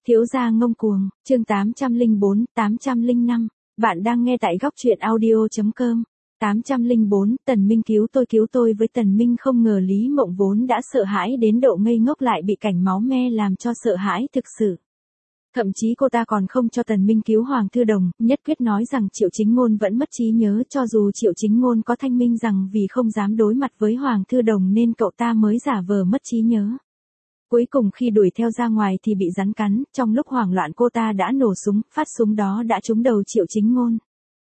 Thiếu gia ngông cuồng, chương 804, 805. Bạn đang nghe tại góc truyện audio.com. 804, Tần Minh cứu tôi với Tần Minh không ngờ Lý Mộng vốn đã sợ hãi đến độ ngây ngốc lại bị cảnh máu me làm cho sợ hãi thực sự. Thậm chí cô ta còn không cho Tần Minh cứu Hoàng Thư Đồng, nhất quyết nói rằng Triệu Chính Ngôn vẫn mất trí nhớ cho dù Triệu Chính Ngôn có thanh minh rằng vì không dám đối mặt với Hoàng Thư Đồng nên cậu ta mới giả vờ mất trí nhớ. Cuối cùng khi đuổi theo ra ngoài thì bị rắn cắn, trong lúc hoảng loạn cô ta đã nổ súng, phát súng đó đã trúng đầu Triệu Chính Ngôn.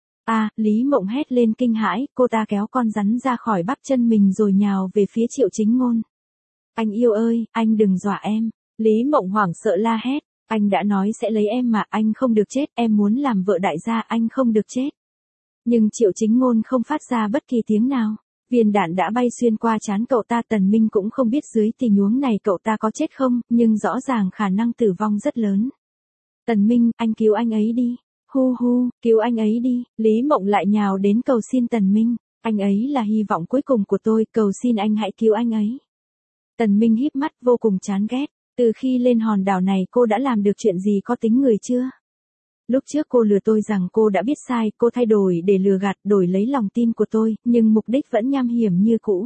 Lý Mộng hét lên kinh hãi, cô ta kéo con rắn ra khỏi bắp chân mình rồi nhào về phía Triệu Chính Ngôn. Anh yêu ơi, anh đừng dọa em. Lý Mộng hoảng sợ la hét, anh đã nói sẽ lấy em mà, anh không được chết, em muốn làm vợ đại gia, anh không được chết. Nhưng Triệu Chính Ngôn không phát ra bất kỳ tiếng nào. Viên đạn đã bay xuyên qua trán cậu ta. Tần Minh cũng không biết dưới tình huống này cậu ta có chết không, nhưng rõ ràng khả năng tử vong rất lớn. Tần Minh, anh cứu anh ấy đi. Hu hu, cứu anh ấy đi. Lý Mộng lại nhào đến cầu xin Tần Minh. Anh ấy là hy vọng cuối cùng của tôi, cầu xin anh hãy cứu anh ấy. Tần Minh híp mắt vô cùng chán ghét. Từ khi lên hòn đảo này cô đã làm được chuyện gì có tính người chưa? Lúc trước cô lừa tôi rằng cô đã biết sai, cô thay đổi để lừa gạt, đổi lấy lòng tin của tôi, nhưng mục đích vẫn nham hiểm như cũ.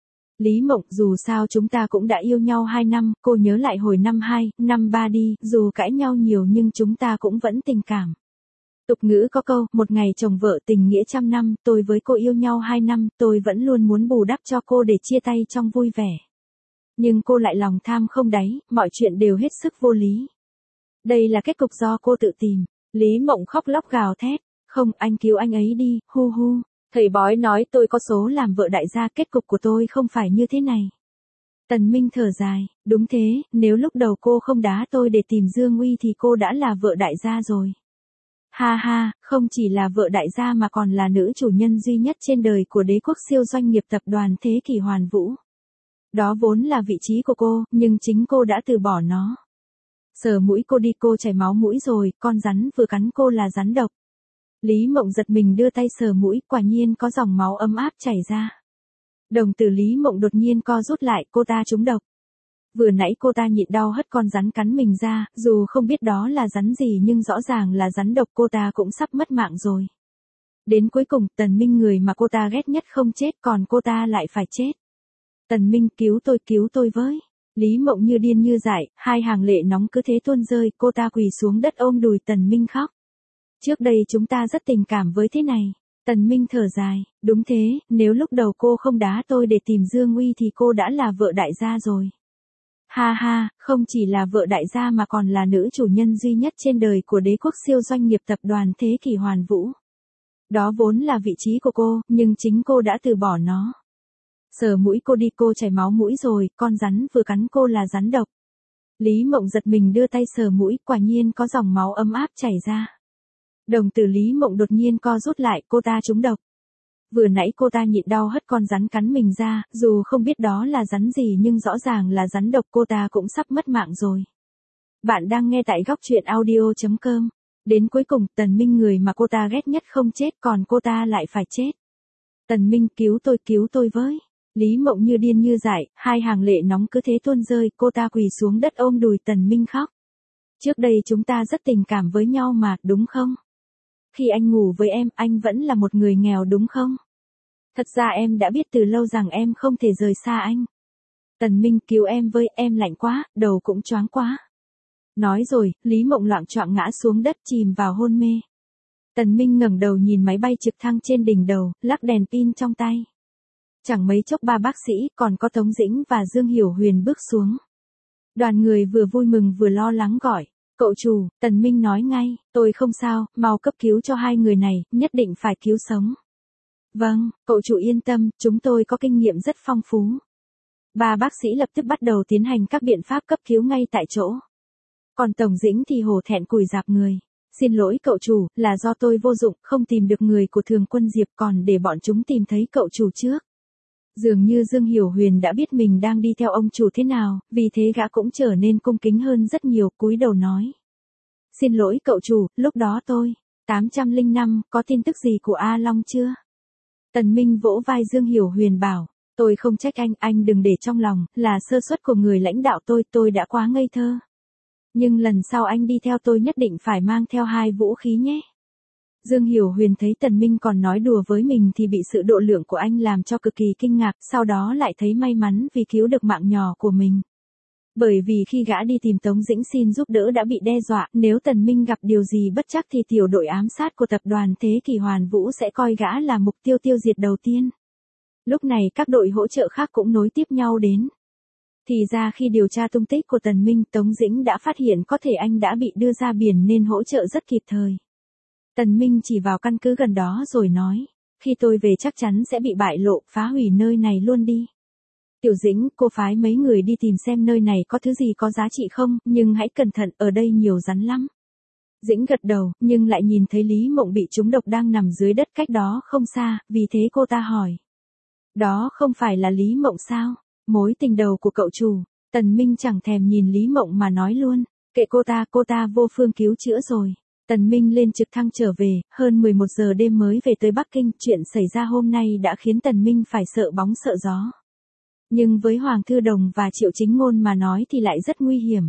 Lý Mộng, dù sao chúng ta cũng đã yêu nhau 2 năm, cô nhớ lại hồi năm 2, năm 3 đi, dù cãi nhau nhiều nhưng chúng ta cũng vẫn tình cảm. Tục ngữ có câu, một ngày chồng vợ tình nghĩa trăm năm, tôi với cô yêu nhau 2 năm, tôi vẫn luôn muốn bù đắp cho cô để chia tay trong vui vẻ. Nhưng cô lại lòng tham không đáy, mọi chuyện đều hết sức vô lý. Đây là kết cục do cô tự tìm. Lý Mộng khóc lóc gào thét, không, anh cứu anh ấy đi, hu hu. Thầy bói nói tôi có số làm vợ đại gia, kết cục của tôi không phải như thế này. Tần Minh thở dài, đúng thế, nếu lúc đầu cô không đá tôi để tìm Dương Uy thì cô đã là vợ đại gia rồi. Ha ha, không chỉ là vợ đại gia mà còn là nữ chủ nhân duy nhất trên đời của đế quốc siêu doanh nghiệp tập đoàn Thế Kỷ Hoàn Vũ. Đó vốn là vị trí của cô, nhưng chính cô đã từ bỏ nó. Sờ mũi cô đi, cô chảy máu mũi rồi, con rắn vừa cắn cô là rắn độc. Lý Mộng giật mình đưa tay sờ mũi, quả nhiên có dòng máu ấm áp chảy ra. Đồng tử Lý Mộng đột nhiên co rút lại, cô ta trúng độc. Vừa nãy cô ta nhịn đau hất con rắn cắn mình ra, dù không biết đó là rắn gì nhưng rõ ràng là rắn độc, cô ta cũng sắp mất mạng rồi. Đến cuối cùng, Tần Minh người mà cô ta ghét nhất không chết, còn cô ta lại phải chết. Tần Minh, cứu tôi với. Lý Mộng như điên như dại, hai hàng lệ nóng cứ thế tuôn rơi, cô ta quỳ xuống đất ôm đùi Tần Minh khóc. Trước đây chúng ta rất tình cảm với thế này. Tần Minh thở dài, đúng thế, nếu lúc đầu cô không đá tôi để tìm Dương Uy thì cô đã là vợ đại gia rồi. Ha ha, không chỉ là vợ đại gia mà còn là nữ chủ nhân duy nhất trên đời của đế quốc siêu doanh nghiệp tập đoàn Thế Kỷ Hoàn Vũ. Đó vốn là vị trí của cô, nhưng chính cô đã từ bỏ nó. Sờ mũi cô đi, cô chảy máu mũi rồi, con rắn vừa cắn cô là rắn độc. Lý Mộng giật mình đưa tay sờ mũi, quả nhiên có dòng máu ấm áp chảy ra. Đồng tử Lý Mộng đột nhiên co rút lại, cô ta trúng độc. Vừa nãy cô ta nhịn đau hất con rắn cắn mình ra, dù không biết đó là rắn gì nhưng rõ ràng là rắn độc, cô ta cũng sắp mất mạng rồi. Bạn đang nghe tại góc truyện audio.com. Đến cuối cùng, Tần Minh người mà cô ta ghét nhất không chết, còn cô ta lại phải chết. Tần Minh, cứu tôi với. Lý Mộng như điên như dại, hai hàng lệ nóng cứ thế tuôn rơi, cô ta quỳ xuống đất ôm đùi Tần Minh khóc. Trước đây chúng ta rất tình cảm với nhau mà, đúng không? Khi anh ngủ với em, anh vẫn là một người nghèo đúng không? Thật ra em đã biết từ lâu rằng em không thể rời xa anh. Tần Minh, cứu em với, em lạnh quá, đầu cũng choáng quá. Nói rồi, Lý Mộng loạng choạng ngã xuống đất chìm vào hôn mê. Tần Minh ngẩng đầu nhìn máy bay trực thăng trên đỉnh đầu, lắc đèn pin trong tay. Chẳng mấy chốc ba bác sĩ, còn có Tống Dĩnh và Dương Hiểu Huyền bước xuống. Đoàn người vừa vui mừng vừa lo lắng gọi, cậu chủ. Tần Minh nói ngay, tôi không sao, mau cấp cứu cho hai người này, nhất định phải cứu sống. Vâng, cậu chủ yên tâm, chúng tôi có kinh nghiệm rất phong phú. Ba bác sĩ lập tức bắt đầu tiến hành các biện pháp cấp cứu ngay tại chỗ. Còn Tống Dĩnh thì hổ thẹn cùi rạp người. Xin lỗi cậu chủ, là do tôi vô dụng, không tìm được người của Thường Quân Diệp, còn để bọn chúng tìm thấy cậu chủ trước. Dường như Dương Hiểu Huyền đã biết mình đang đi theo ông chủ thế nào, vì thế gã cũng trở nên cung kính hơn rất nhiều, cúi đầu nói. Xin lỗi cậu chủ, lúc đó tôi. 805, có tin tức gì của A Long chưa? Tần Minh vỗ vai Dương Hiểu Huyền bảo, tôi không trách anh đừng để trong lòng, là sơ suất của người lãnh đạo tôi đã quá ngây thơ. Nhưng lần sau anh đi theo tôi nhất định phải mang theo 2 vũ khí nhé. Dương Hiểu Huyền thấy Tần Minh còn nói đùa với mình thì bị sự độ lượng của anh làm cho cực kỳ kinh ngạc, sau đó lại thấy may mắn vì cứu được mạng nhỏ của mình. Bởi vì khi gã đi tìm Tống Dĩnh xin giúp đỡ đã bị đe dọa, nếu Tần Minh gặp điều gì bất trắc thì tiểu đội ám sát của tập đoàn Thế Kỷ Hoàn Vũ sẽ coi gã là mục tiêu tiêu diệt đầu tiên. Lúc này các đội hỗ trợ khác cũng nối tiếp nhau đến. Thì ra khi điều tra tung tích của Tần Minh, Tống Dĩnh đã phát hiện có thể anh đã bị đưa ra biển nên hỗ trợ rất kịp thời. Tần Minh chỉ vào căn cứ gần đó rồi nói, khi tôi về chắc chắn sẽ bị bại lộ, phá hủy nơi này luôn đi. Tiểu Dĩnh, cô phái mấy người đi tìm xem nơi này có thứ gì có giá trị không, nhưng hãy cẩn thận, ở đây nhiều rắn lắm. Dĩnh gật đầu, nhưng lại nhìn thấy Lý Mộng bị trúng độc đang nằm dưới đất cách đó không xa, vì thế cô ta hỏi. Đó không phải là Lý Mộng sao? Mối tình đầu của cậu chủ. Tần Minh chẳng thèm nhìn Lý Mộng mà nói luôn, kệ cô ta vô phương cứu chữa rồi. Tần Minh lên trực thăng trở về, hơn 11 giờ đêm mới về tới Bắc Kinh, chuyện xảy ra hôm nay đã khiến Tần Minh phải sợ bóng sợ gió. Nhưng với Hoàng Thư Đồng và Triệu Chính Ngôn mà nói thì lại rất nguy hiểm.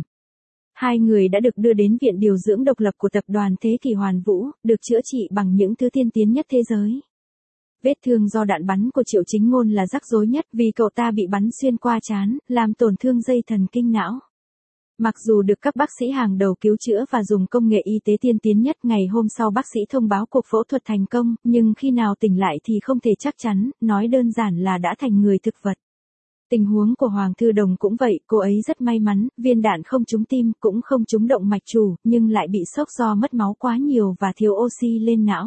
2 người đã được đưa đến viện điều dưỡng độc lập của tập đoàn Thế Kỷ Hoàn Vũ, được chữa trị bằng những thứ tiên tiến nhất thế giới. Vết thương do đạn bắn của Triệu Chính Ngôn là rắc rối nhất vì cậu ta bị bắn xuyên qua trán, làm tổn thương dây thần kinh não. Mặc dù được các bác sĩ hàng đầu cứu chữa và dùng công nghệ y tế tiên tiến nhất, ngày hôm sau bác sĩ thông báo cuộc phẫu thuật thành công, nhưng khi nào tỉnh lại thì không thể chắc chắn, nói đơn giản là đã thành người thực vật. Tình huống của Hoàng Thư Đồng cũng vậy, cô ấy rất may mắn, viên đạn không trúng tim, cũng không trúng động mạch chủ, nhưng lại bị sốc do mất máu quá nhiều và thiếu oxy lên não.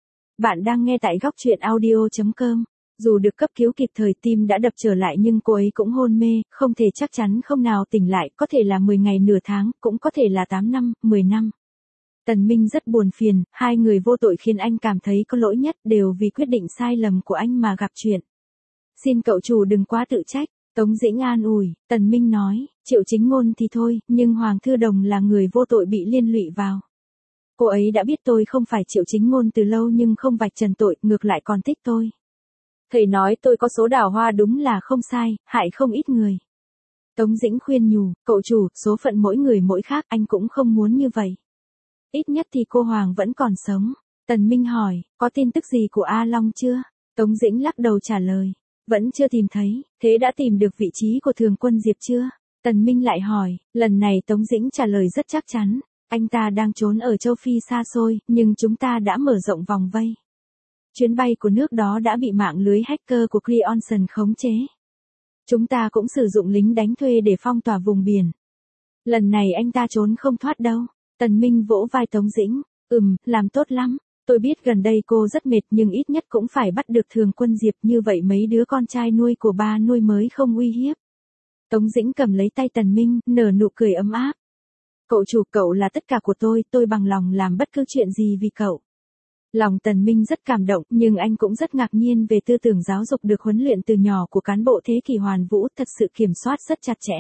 Bạn đang nghe tại góc truyện audio.com. Dù được cấp cứu kịp thời, tim đã đập trở lại nhưng cô ấy cũng hôn mê, không thể chắc chắn không nào tỉnh lại, có thể là 10 ngày nửa tháng, cũng có thể là 8 năm, 10 năm. Tần Minh rất buồn phiền, 2 người vô tội khiến anh cảm thấy có lỗi nhất, đều vì quyết định sai lầm của anh mà gặp chuyện. Xin cậu chủ đừng quá tự trách, Tống Dĩnh an ủi. Tần Minh nói, Triệu Chính Ngôn thì thôi, nhưng Hoàng Thư Đồng là người vô tội bị liên lụy vào. Cô ấy đã biết tôi không phải Triệu Chính Ngôn từ lâu nhưng không vạch trần tội, ngược lại còn thích tôi. Thầy nói tôi có số đào hoa đúng là không sai, hại không ít người. Tống Dĩnh khuyên nhủ, cậu chủ, số phận mỗi người mỗi khác, anh cũng không muốn như vậy. Ít nhất thì cô Hoàng vẫn còn sống. Tần Minh hỏi, có tin tức gì của A Long chưa? Tống Dĩnh lắc đầu trả lời, vẫn chưa tìm thấy, thế đã tìm được vị trí của Thường Quân Diệp chưa? Tần Minh lại hỏi, lần này Tống Dĩnh trả lời rất chắc chắn, anh ta đang trốn ở châu Phi xa xôi, nhưng chúng ta đã mở rộng vòng vây. Chuyến bay của nước đó đã bị mạng lưới hacker của Creonson khống chế. Chúng ta cũng sử dụng lính đánh thuê để phong tỏa vùng biển. Lần này anh ta trốn không thoát đâu. Tần Minh vỗ vai Tống Dĩnh, làm tốt lắm. Tôi biết gần đây cô rất mệt nhưng ít nhất cũng phải bắt được Thường Quân Diệp, như vậy mấy đứa con trai nuôi của ba nuôi mới không uy hiếp. Tống Dĩnh cầm lấy tay Tần Minh, nở nụ cười ấm áp. Cậu chủ, cậu là tất cả của tôi bằng lòng làm bất cứ chuyện gì vì cậu. Lòng Tần Minh rất cảm động, nhưng anh cũng rất ngạc nhiên về tư tưởng giáo dục được huấn luyện từ nhỏ của cán bộ Thế Kỷ Hoàn Vũ, thật sự kiểm soát rất chặt chẽ.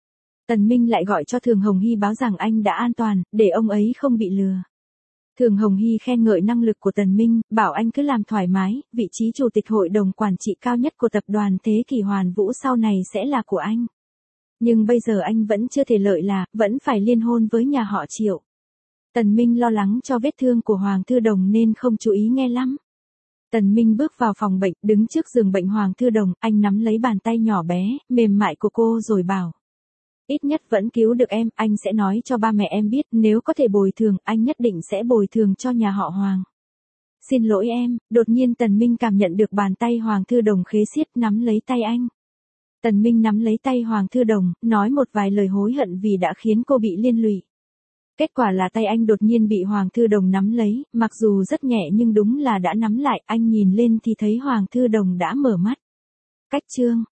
Tần Minh lại gọi cho Thường Hồng Hy báo rằng anh đã an toàn, để ông ấy không bị lừa. Thường Hồng Hy khen ngợi năng lực của Tần Minh, bảo anh cứ làm thoải mái, vị trí chủ tịch hội đồng quản trị cao nhất của tập đoàn Thế Kỷ Hoàn Vũ sau này sẽ là của anh. Nhưng bây giờ anh vẫn chưa thể lợi là, vẫn phải liên hôn với nhà họ Triệu. Tần Minh lo lắng cho vết thương của Hoàng Thư Đồng nên không chú ý nghe lắm. Tần Minh bước vào phòng bệnh, đứng trước giường bệnh Hoàng Thư Đồng, anh nắm lấy bàn tay nhỏ bé, mềm mại của cô rồi bảo. Ít nhất vẫn cứu được em, anh sẽ nói cho ba mẹ em biết, nếu có thể bồi thường, anh nhất định sẽ bồi thường cho nhà họ Hoàng. Xin lỗi em, đột nhiên Tần Minh cảm nhận được bàn tay Hoàng Thư Đồng khế xiết nắm lấy tay anh. Tần Minh nắm lấy tay Hoàng Thư Đồng, nói một vài lời hối hận vì đã khiến cô bị liên lụy. Kết quả là tay anh đột nhiên bị Hoàng Thư Đồng nắm lấy, mặc dù rất nhẹ nhưng đúng là đã nắm lại, anh nhìn lên thì thấy Hoàng Thư Đồng đã mở mắt. Cách chương